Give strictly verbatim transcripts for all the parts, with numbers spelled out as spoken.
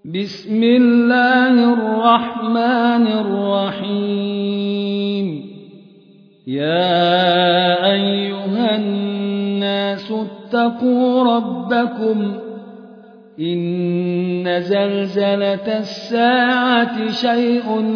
بسم الله الرحمن الرحيم يا أيها الناس اتقوا ربكم إن زلزلة الساعة شيء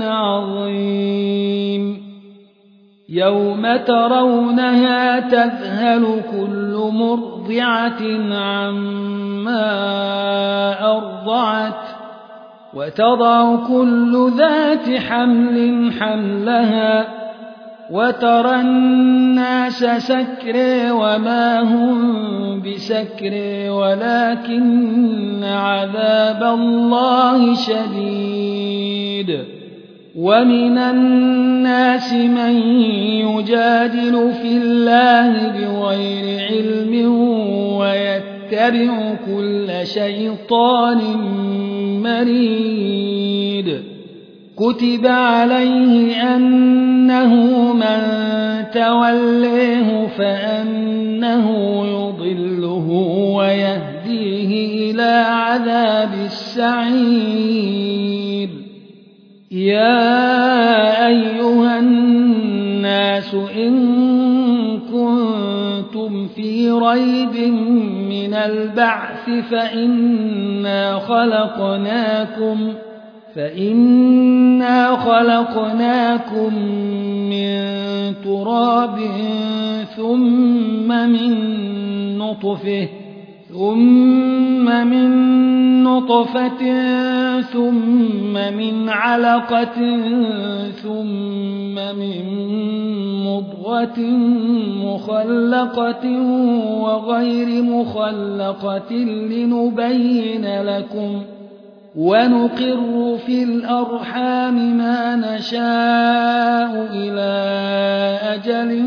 عظيم يوم ترونها تذهل كل مرضعة عما أرضعت وتضع كل ذات حمل حملها وترى الناس سكرى وما هم بسكرى ولكن عذاب الله شديد ومن الناس من يجادل في الله بغير علم ويتبع كل شيطان مريد كتب عليه أنه من توليه فأنه يضله ويهديه إلى عذاب السعير يا أيها الناس إن كنتم في ريب من البعث فإنا خلقناكم فإنا خلقناكم من تراب ثم من نطفة ثم من نطفة ثم من علقة ثم من مضغة مخلقة وغير مخلقة لنبين لكم ونقر في الأرحام ما نشاء إلى أجل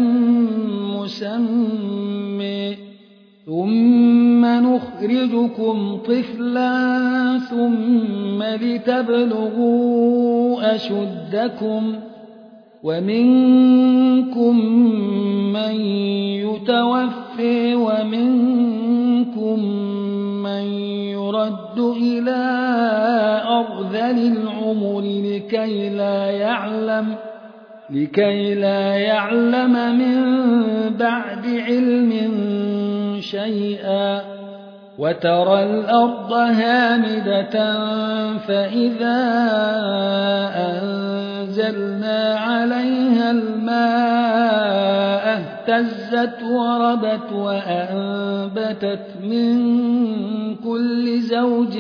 مسمى ثم نخرجكم طفلا ثم لتبلغوا أشدكم ومنكم من يتوفى ومنكم من يرد إلى أرذل العمر لكي لا يعلم لكي لا يعلم من بعد علم شيئا وترى الأرض هامدة فإذا أنزلنا عليها الماء اهتزت وربت وأنبتت من كل زوج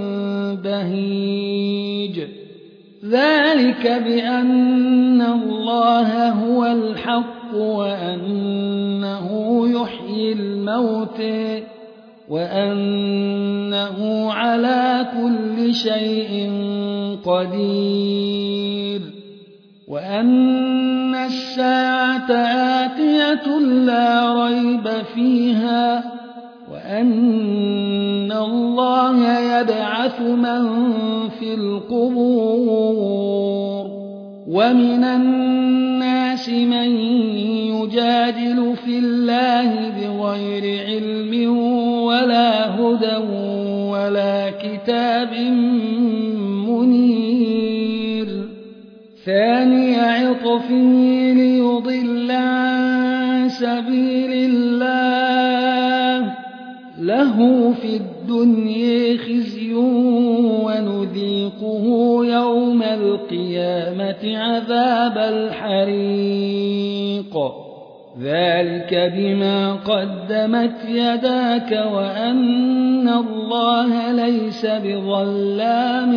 بهيج ذلك بأن الله هو الحق وأنه يحيي الموتى وأنه على كل شيء قدير وأن الساعة آتية لا ريب فيها وأن الله يبعث من في القبور ومن الناس من يجادل في الله بغير علم ولا هدى ولا كتاب منير ثاني عطفه ليضل عن سبيل الله له في الدنيا خزي ونذيقه يوم القيامة عذاب الحريق ذلك بما قدمت يداك وأن الله ليس بظلام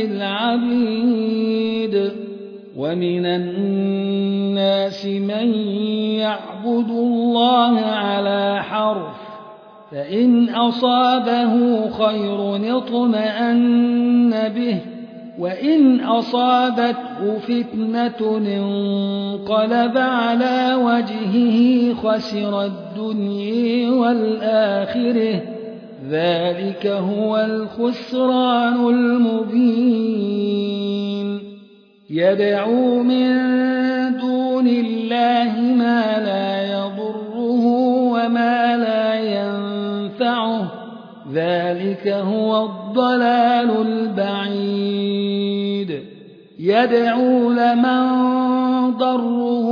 للعبيد ومن الناس من يعبد الله على حرف فإن أصابه خير اطمأن به وإن أصابته فتنة انقلب على وجهه خسر الدنيا والآخرة ذلك هو الخسران المبين يدعو من دون الله ما لا يضره وما لا ينفعه ذلك هو الضلال الضلال البعيد يدعو لمن ضره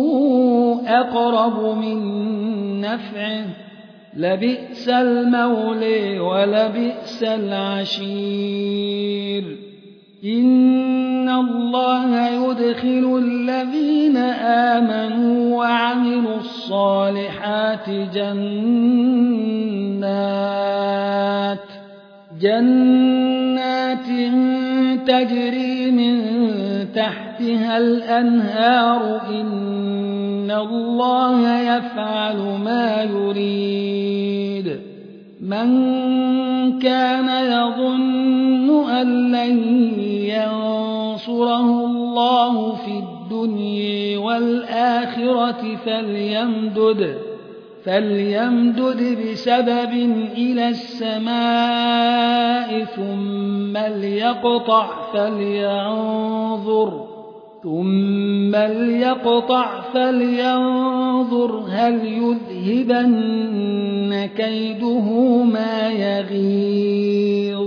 أقرب من نفعه لبئس المولى ولبئس العشير إن الله يدخل الذين آمنوا وعملوا الصالحات جنات جنات تجري من تحتها الأنهار إن الله يفعل ما يريد من كان يظن أن لن ينصره الله في الدنيا والآخرة فليمدد فليمدد بسبب إلى السماء ثم ليقطع فلينظر ثم ليقطع فلينظر هل يذهبن كيده ما يغيظ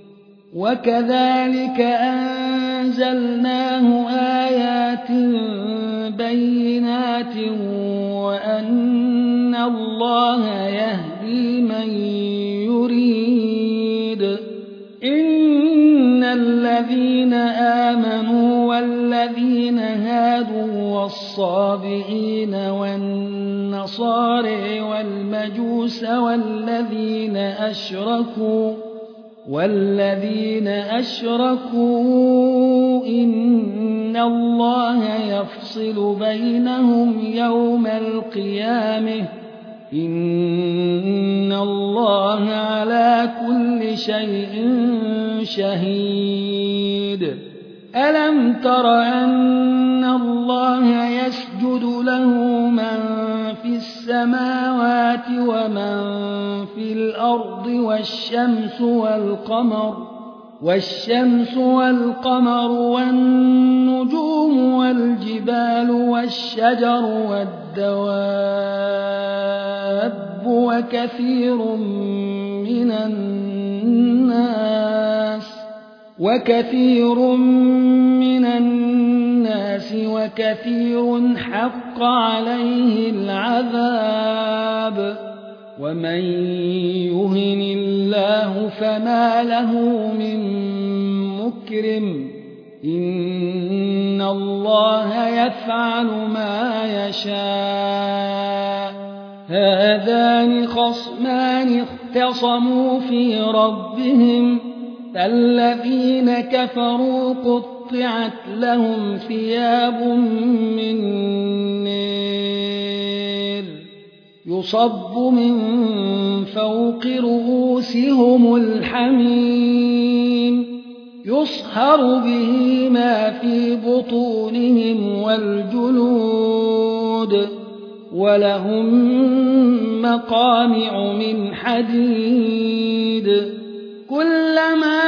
وكذلك أنزلناه آيات بينات وأن الله يهدي من يريد إن الذين آمنوا والذين هادوا والصابئين والنصارى والمجوس والذين أشركوا والذين أشركوا إن الله يفصل بينهم يوم القيامة إن الله على كل شيء شهيد ألم تر أن الله يسجد له من في السماوات ومن في الأرض والشمس والقمر والشمس والقمر والنجوم والجبال والشجر والدواب وكثير من الناس وكثير من الناس وكثير حق عليه العذاب ومن يهن الله فما له من مكرم إن الله يفعل ما يشاء هذان خصمان اختصموا في ربهم فالذين كفروا قطعت لهم ثياب من نار يصب من فوق رؤوسهم الحميم يصهر به ما في بطونهم والجلود ولهم مقامع من حديد كلما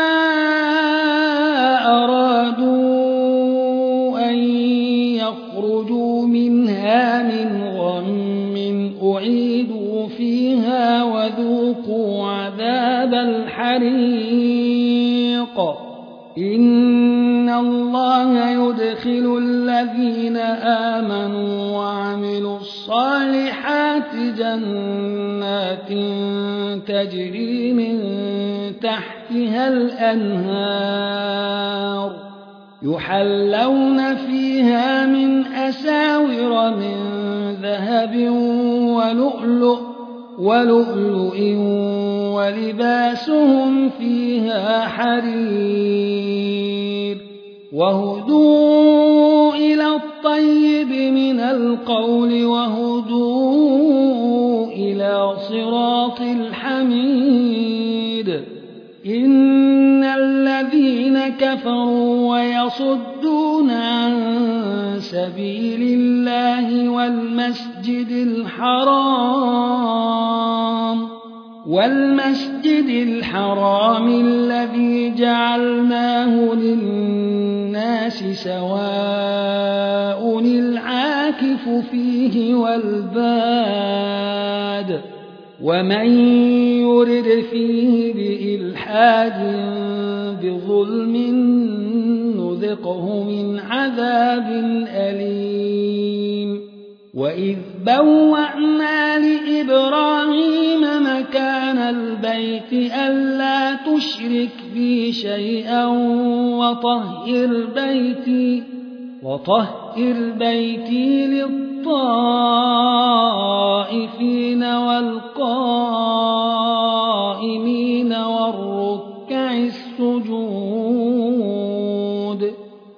أرادوا أن يخرجوا منها من غم أعيدوا فيها وذوقوا عذاب الحريق إن الله يدخل الذين آمنوا وعملوا الصالحات جنات تجري من تحتها الأنهار يحلون فيها من أساور من ذهب ولؤلؤ ولؤلؤ ولباسهم فيها حرير وهدوا إلى الطيب من القول وهدوا إلى صراط الحميد إن الذين كفروا ويصدون عن سبيل الله والمسجد الحرام والمسجد الحرام الذي جعلناه للناس سواء العاكف فيه والباد ومن يرد فيه بإلحاد بظلم نذقه من عذاب أليم وإذ بوأنا لإبراهيم مكان البيت ألا تشرك بي شيئا وطهر بيتي وطهر بيتي للطائفين والقائمين والركع السجود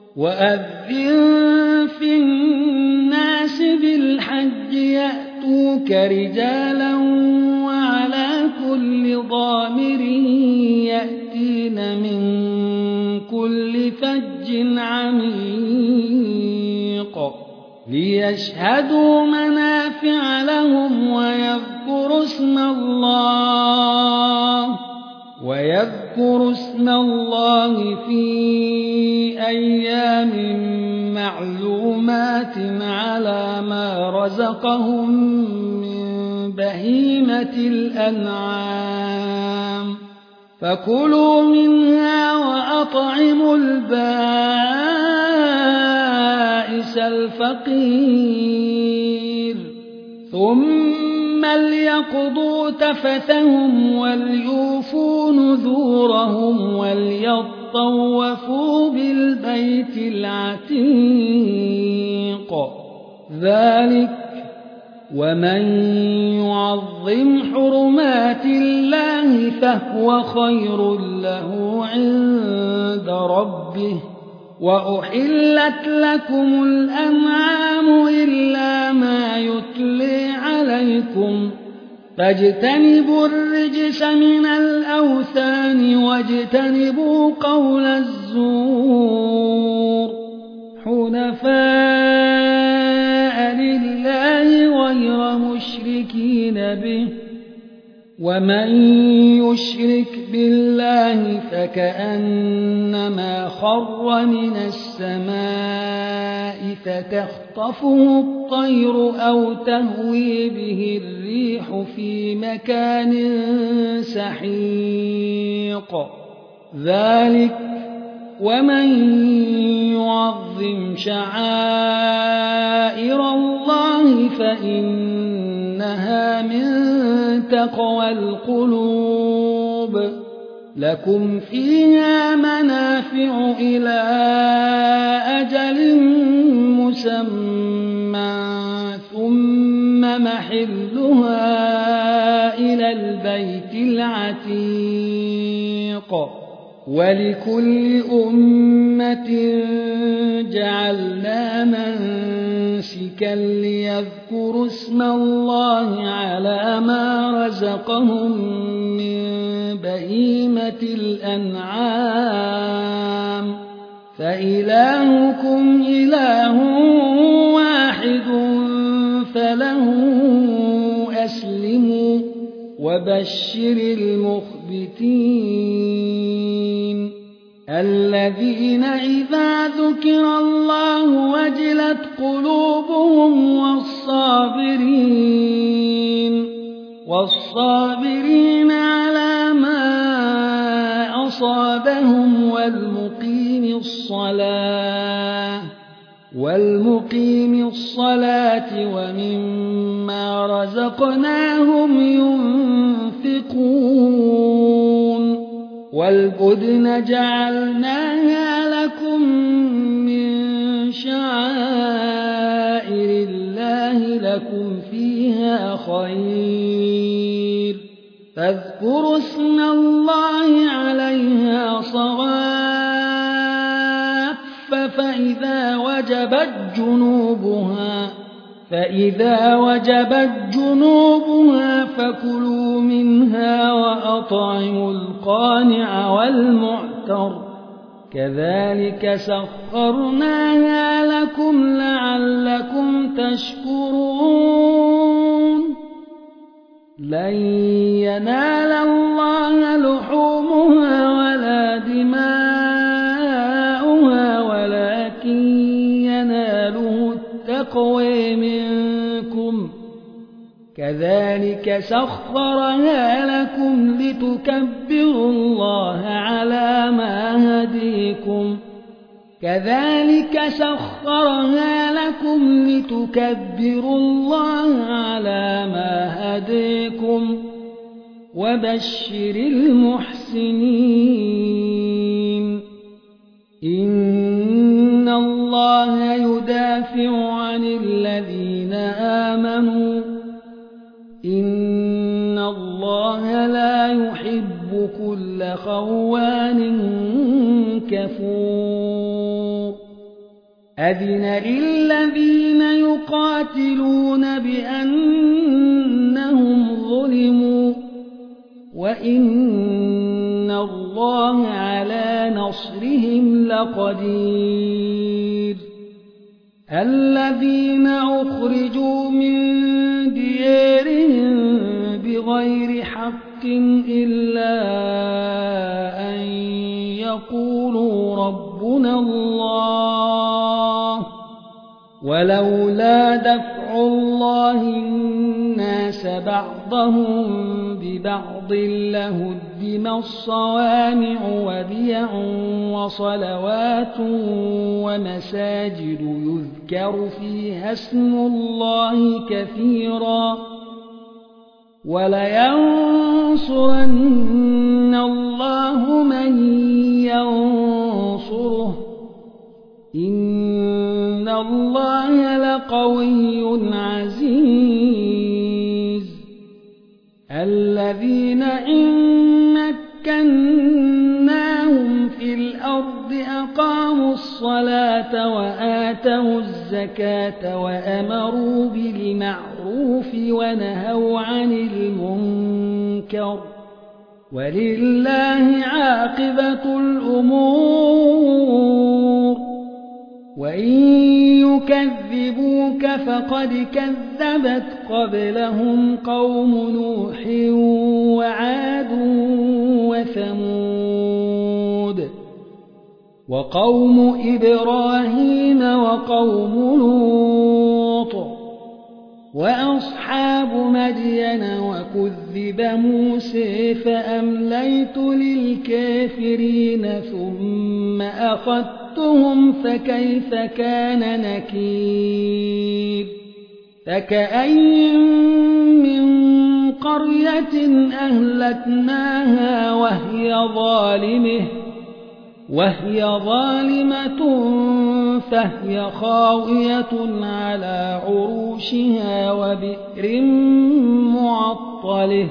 وأذن في الناس بالحج يأتوك رجالا وعلى كل ضامر يأتين من كل فج عميق ليشهدوا منافع لهم ويذكروا اسم الله ويذكروا اسم الله في أيام معلومات على ما رزقهم من بهيمة الأنعام فكلوا منها وأطعموا البائس الفقير ثم ليقضوا تفثهم وليوفوا نذورهم وليطوفوا بالبيت العتيق ذلك ومن يعظم حرمات الله فهو خير له عند ربه وأحلت لكم الأنعام إلا ما يتلي عليكم فاجتنبوا الرجس من الأوثان واجتنبوا قول الزور حنفاء لله غير مشركين به ومن يشرك بالله فكأنما خر من السماء فتخطفه الطير أو تهوي به الريح في مكان سحيق ذلك ومن يعظم شعائر الله فإنها من تقوى القلوب لكم فيها منافع إلى أجل مسمى ثم محلها إلى البيت العتيق ولكل أمة جعلنا منسكا ليذكروا اسم الله على ما رزقهم من بهيمة الأنعام فإلهكم إله واحد فله أسلموا وبشر المخبتين الذين إذا ذكر الله وجلت قلوبهم والصابرين والصابرين على ما أصابهم والمقيم الصلاة والمقيم الصلاة ومما رزقناهم ينفقون والبدن جعلناها لكم من شعائر الله لكم فيها خير فاذكروا اسم الله عليها صواف فإذا وجبت جنوبها فإذا وجبت جنوبها فكلوا منها وأطعموا القانع والمعتر كذلك سخرناها لكم لعلكم تشكرون لن ينال الله لحومها ولا دماؤها ولكن يناله التقوى منكم كذلك سخرها لكم لتكبروا الله على ما هديكم كذلك سخرها لكم لتكبروا الله على ما هديكم وبشر المحسنين إن الله يدافع عن الذين آمنوا إن الله لا يحب كل خوان كفور أذن للذين يقاتلون بأنهم ظلموا وإن الله على نصرهم لقدير الذين أخرجوا من ديارهم بغير حق إلا أن يقولوا ربنا الله ولولا دفع الله الناس بعضهم ببعض لهدم الصوامع وبيع وصلوات ومساجد يذكر فيها اسم الله كثيرا ولينصرن الله من ينصره إن الله لقوي عزيز الذين إن مكناهم في الأرض أقاموا الصلاة وآتوا الزكاة وأمروا بالمعروف ونهوا عن المنكر ولله عاقبة الأمور وإن يكذبوك فقد كذبت قبلهم قوم نوح وعاد وثمود وقوم إبراهيم وقوم لوط وأصحاب مدين وكذب موسى فأمليت للكافرين ثم أخذتهم فكيف كان نكير فكأين من قرية أهلكناها وهي ظالمة وهي ظالمة فهي خاوية على عروشها وبئر معطلة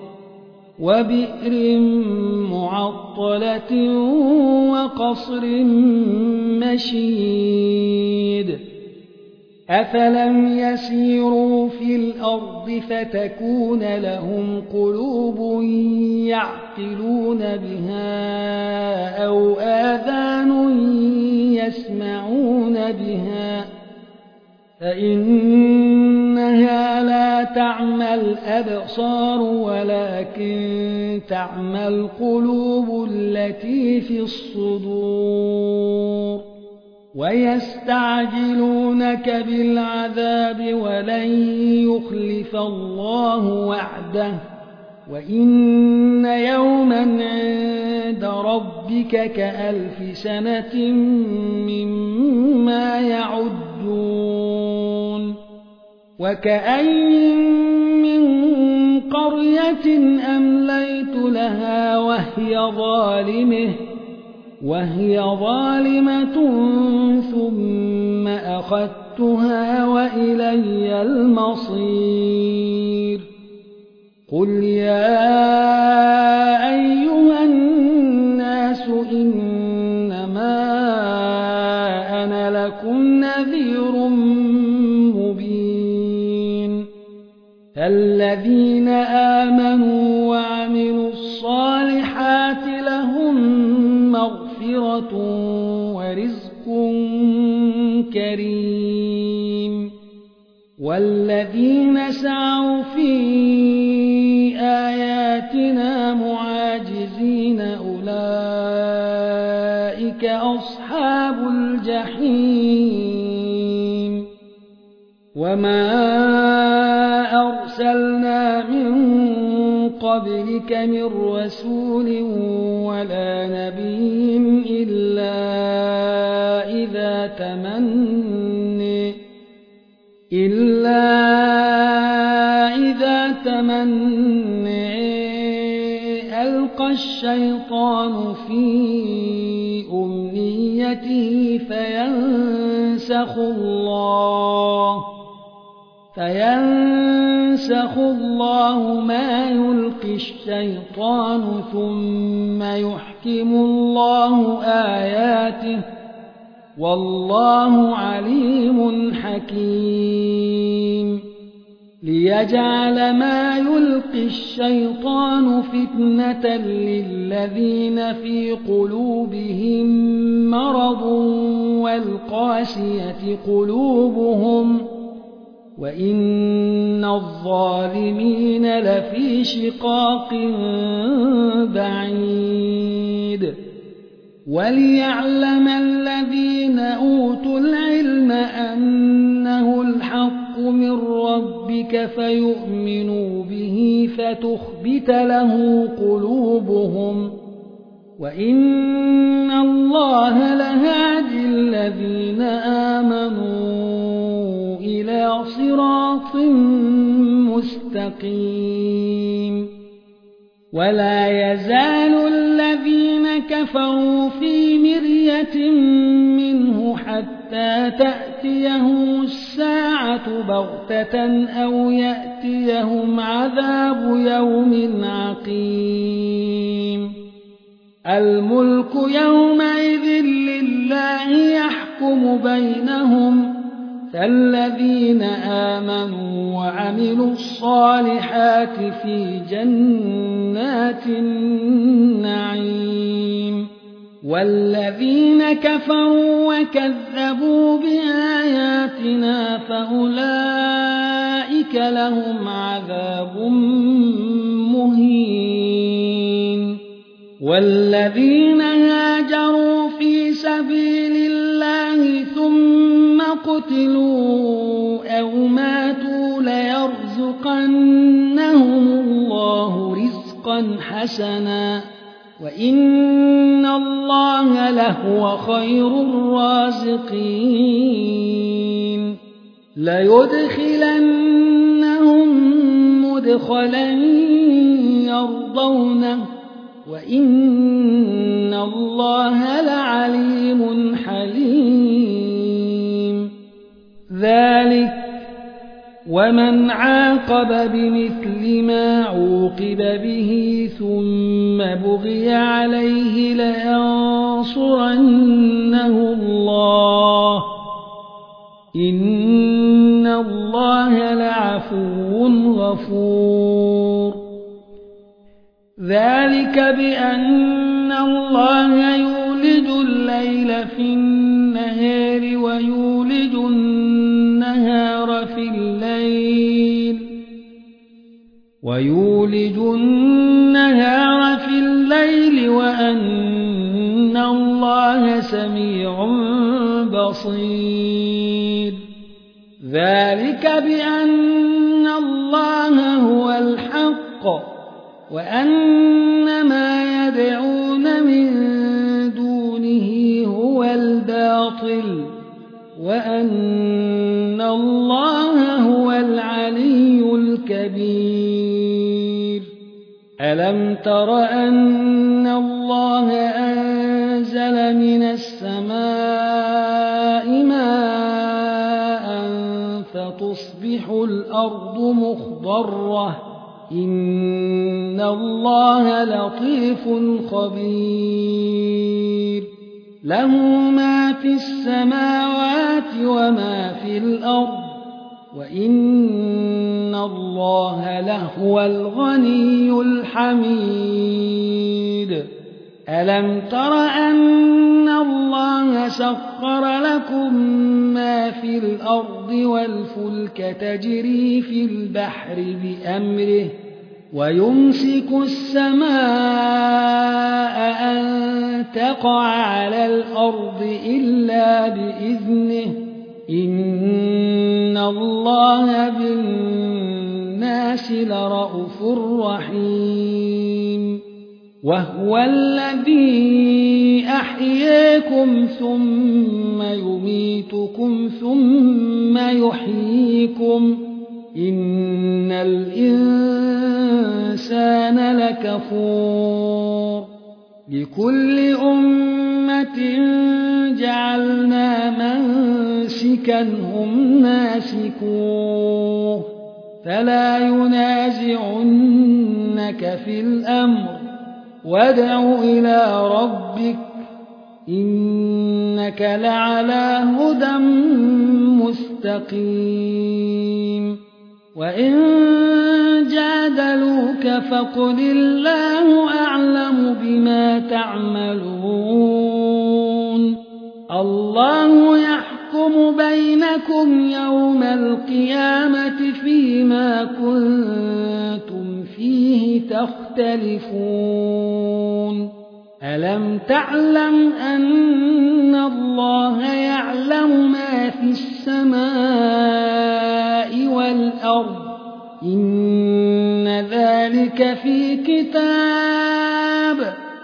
وبئر معطلة وقصر مشيد أفلم يسيروا في الأرض فتكون لهم قلوب يعقلون بها أو آذان يسمعون بها فإنها لا تعمى الأبصار ولكن تعمى القلوب التي في الصدور ويستعجلونك بالعذاب ولن يخلف الله وعده وإن يوما عند ربك كألف سنة مما يعدون وكأين من قرية أمليت لها وهي ظالمة وهي ظالمة ثم أخذتها وإلي المصير قل يا أيها الناس إنما أنا لكم نذير مبين فالذين آمنوا وعملوا الصالحات لهم مغفرة ورزق كريم والذين سعوا في آياتنا معاجزين أولئك أصحاب الجحيم وما أرسلنا من قبلك من رسول ولا نبي إلا إذا تمنى إلا إذا تمنى ألقى الشيطان في أمنيته فينسخ الله فينسخ الله ما يلقي الشيطان ثم يحكم الله آياته والله عليم حكيم ليجعل ما يلقي الشيطان فتنة للذين في قلوبهم مرض والقاسية قلوبهم وإن الظالمين لفي شقاق بعيد وليعلم الذين أوتوا العلم أنه الحق من ربك فيؤمنوا به فتخبت له قلوبهم وإن الله لهادي الذين آمنوا إلى صراط مستقيم ولا يزال الذين كفروا في مرية منه حتى تأتيهم الساعة بغتة أو يأتيهم عذاب يوم عقيم الملك يومئذ لله يحكم بينهم فالذين آمنوا وعملوا الصالحات في جنات النعيم والذين كفروا وكذبوا بآياتنا فأولئك لهم عذاب مهين والذين هاجروا في سبيل الله ثم قتلوا أو ماتوا ليرزقنهم الله رزقا حسنا وإن الله لهو خير الرازقين ليدخلنهم مدخلا يرضونه وإن الله لعليم حليم ذلك ومن عاقب بمثل ما عوقب به ثم بغي عليه لينصرنه الله إن الله لعفو غفور ذلك بأن الله يولج الليل في النهار ويولج النهار في الليل ويولج النهار في الليل وأن الله سميع بصير ذلك بأن الله هو الحق وأن ما يدعون من دونه هو الباطل وأن الله هو العلي الكبير ألم تر أن الله أنزل من السماء ماء فتصبح الأرض مخضرة إن الله لطيف خبير له ما في السماوات وما في الأرض وإن الله لهو الغني الحميد ألم تر أن الله سخر لكم ما في الأرض والفلك تجري في البحر بأمره ويمسك السماء أن تقع على الأرض إلا بإذنه إن الله بالناس لرءوف رحيم وهو الذي أحياكم ثم يميتكم ثم يحييكم إن الإنسان لكفور لكل أمة جعلنا منسكا هم ناسكوه فلا ينازعنك في الأمر وادع إلى ربك إنك لعلى هدى مستقيم وإن جادلوك فقل الله أعلم بما تعملون الله يحكم بينكم يوم القيامة فيما كنتم فيه تختلفون ألم تعلم أن الله يعلم ما في السماء والأرض إن ذلك في كتاب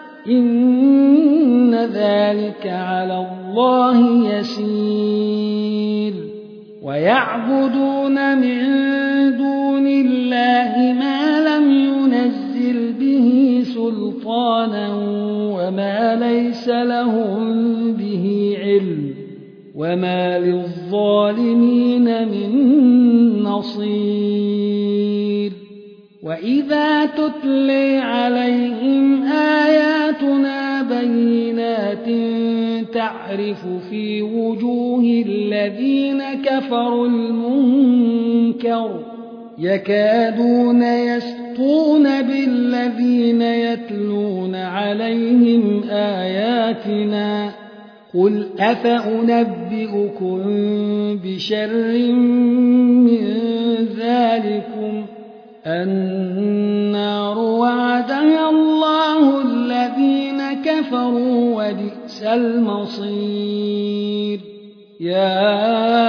إن ذلك على الله يسير ويعبدون من دون الله ما لم ينزل به سلطانا وما ليس لهم به علم وما للظالمين من نصير وإذا تتلي عليهم آياتنا بينات تعرف في وجوه الذين كفروا المنكر يكادون يسطون بالذين يتلون عليهم آياتنا قل أفأنبئكم بشر من ذلكم النار وعدها الله الذين كفروا وبئس المصير يا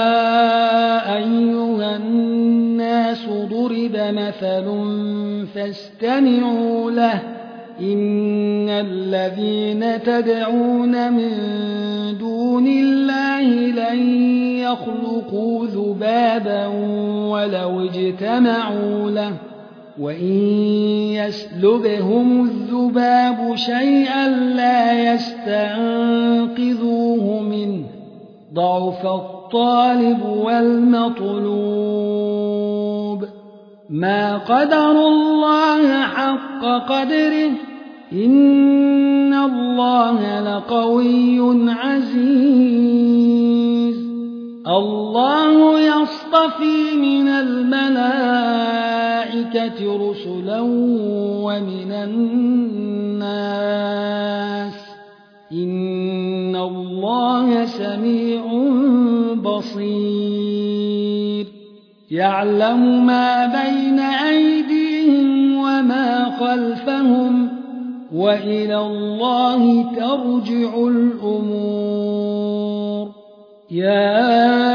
أيها الناس ضرب مثل فاستمعوا له إن الذين تدعون من دون الله لن يخلقوا ذبابا ولو اجتمعوا له وإن يسلبهم الذباب شيئا لا يستنقذوه منه ضعف الطالب والمطلوب ما قدروا الله حق قدره إن الله لقوي عزيز الله يصطفي من الملائكة رسلا ومن الناس إن الله سميع بصير يعلم ما بين أيديهم وما خلفهم وإلى الله ترجع الأمور يا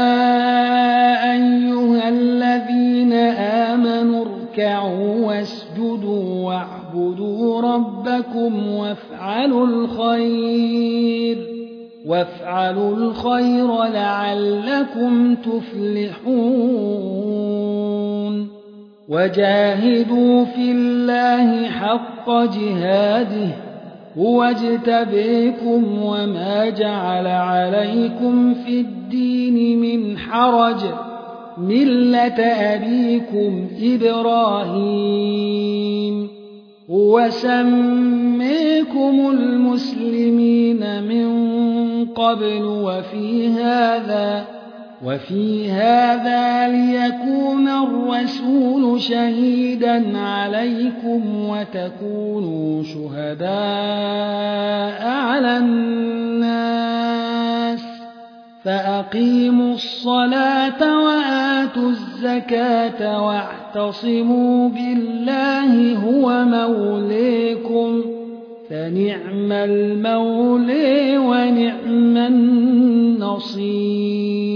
أيها الذين آمنوا اركعوا واسجدوا واعبدوا ربكم وافعلوا الخير وافعلوا الخير لعلكم تفلحون وجاهدوا في الله حق جهاده هو اجتبيكم وما جعل عليكم في الدين من حرج ملة أبيكم إبراهيم هو سميكم المسلمين من قبل وفي هذا وفي هذا ليكون الرسول شهيدا عليكم وتكونوا شهداء على الناس فأقيموا الصلاة وآتوا الزكاة واعتصموا بالله هو موليكم فنعم المولي ونعم النصير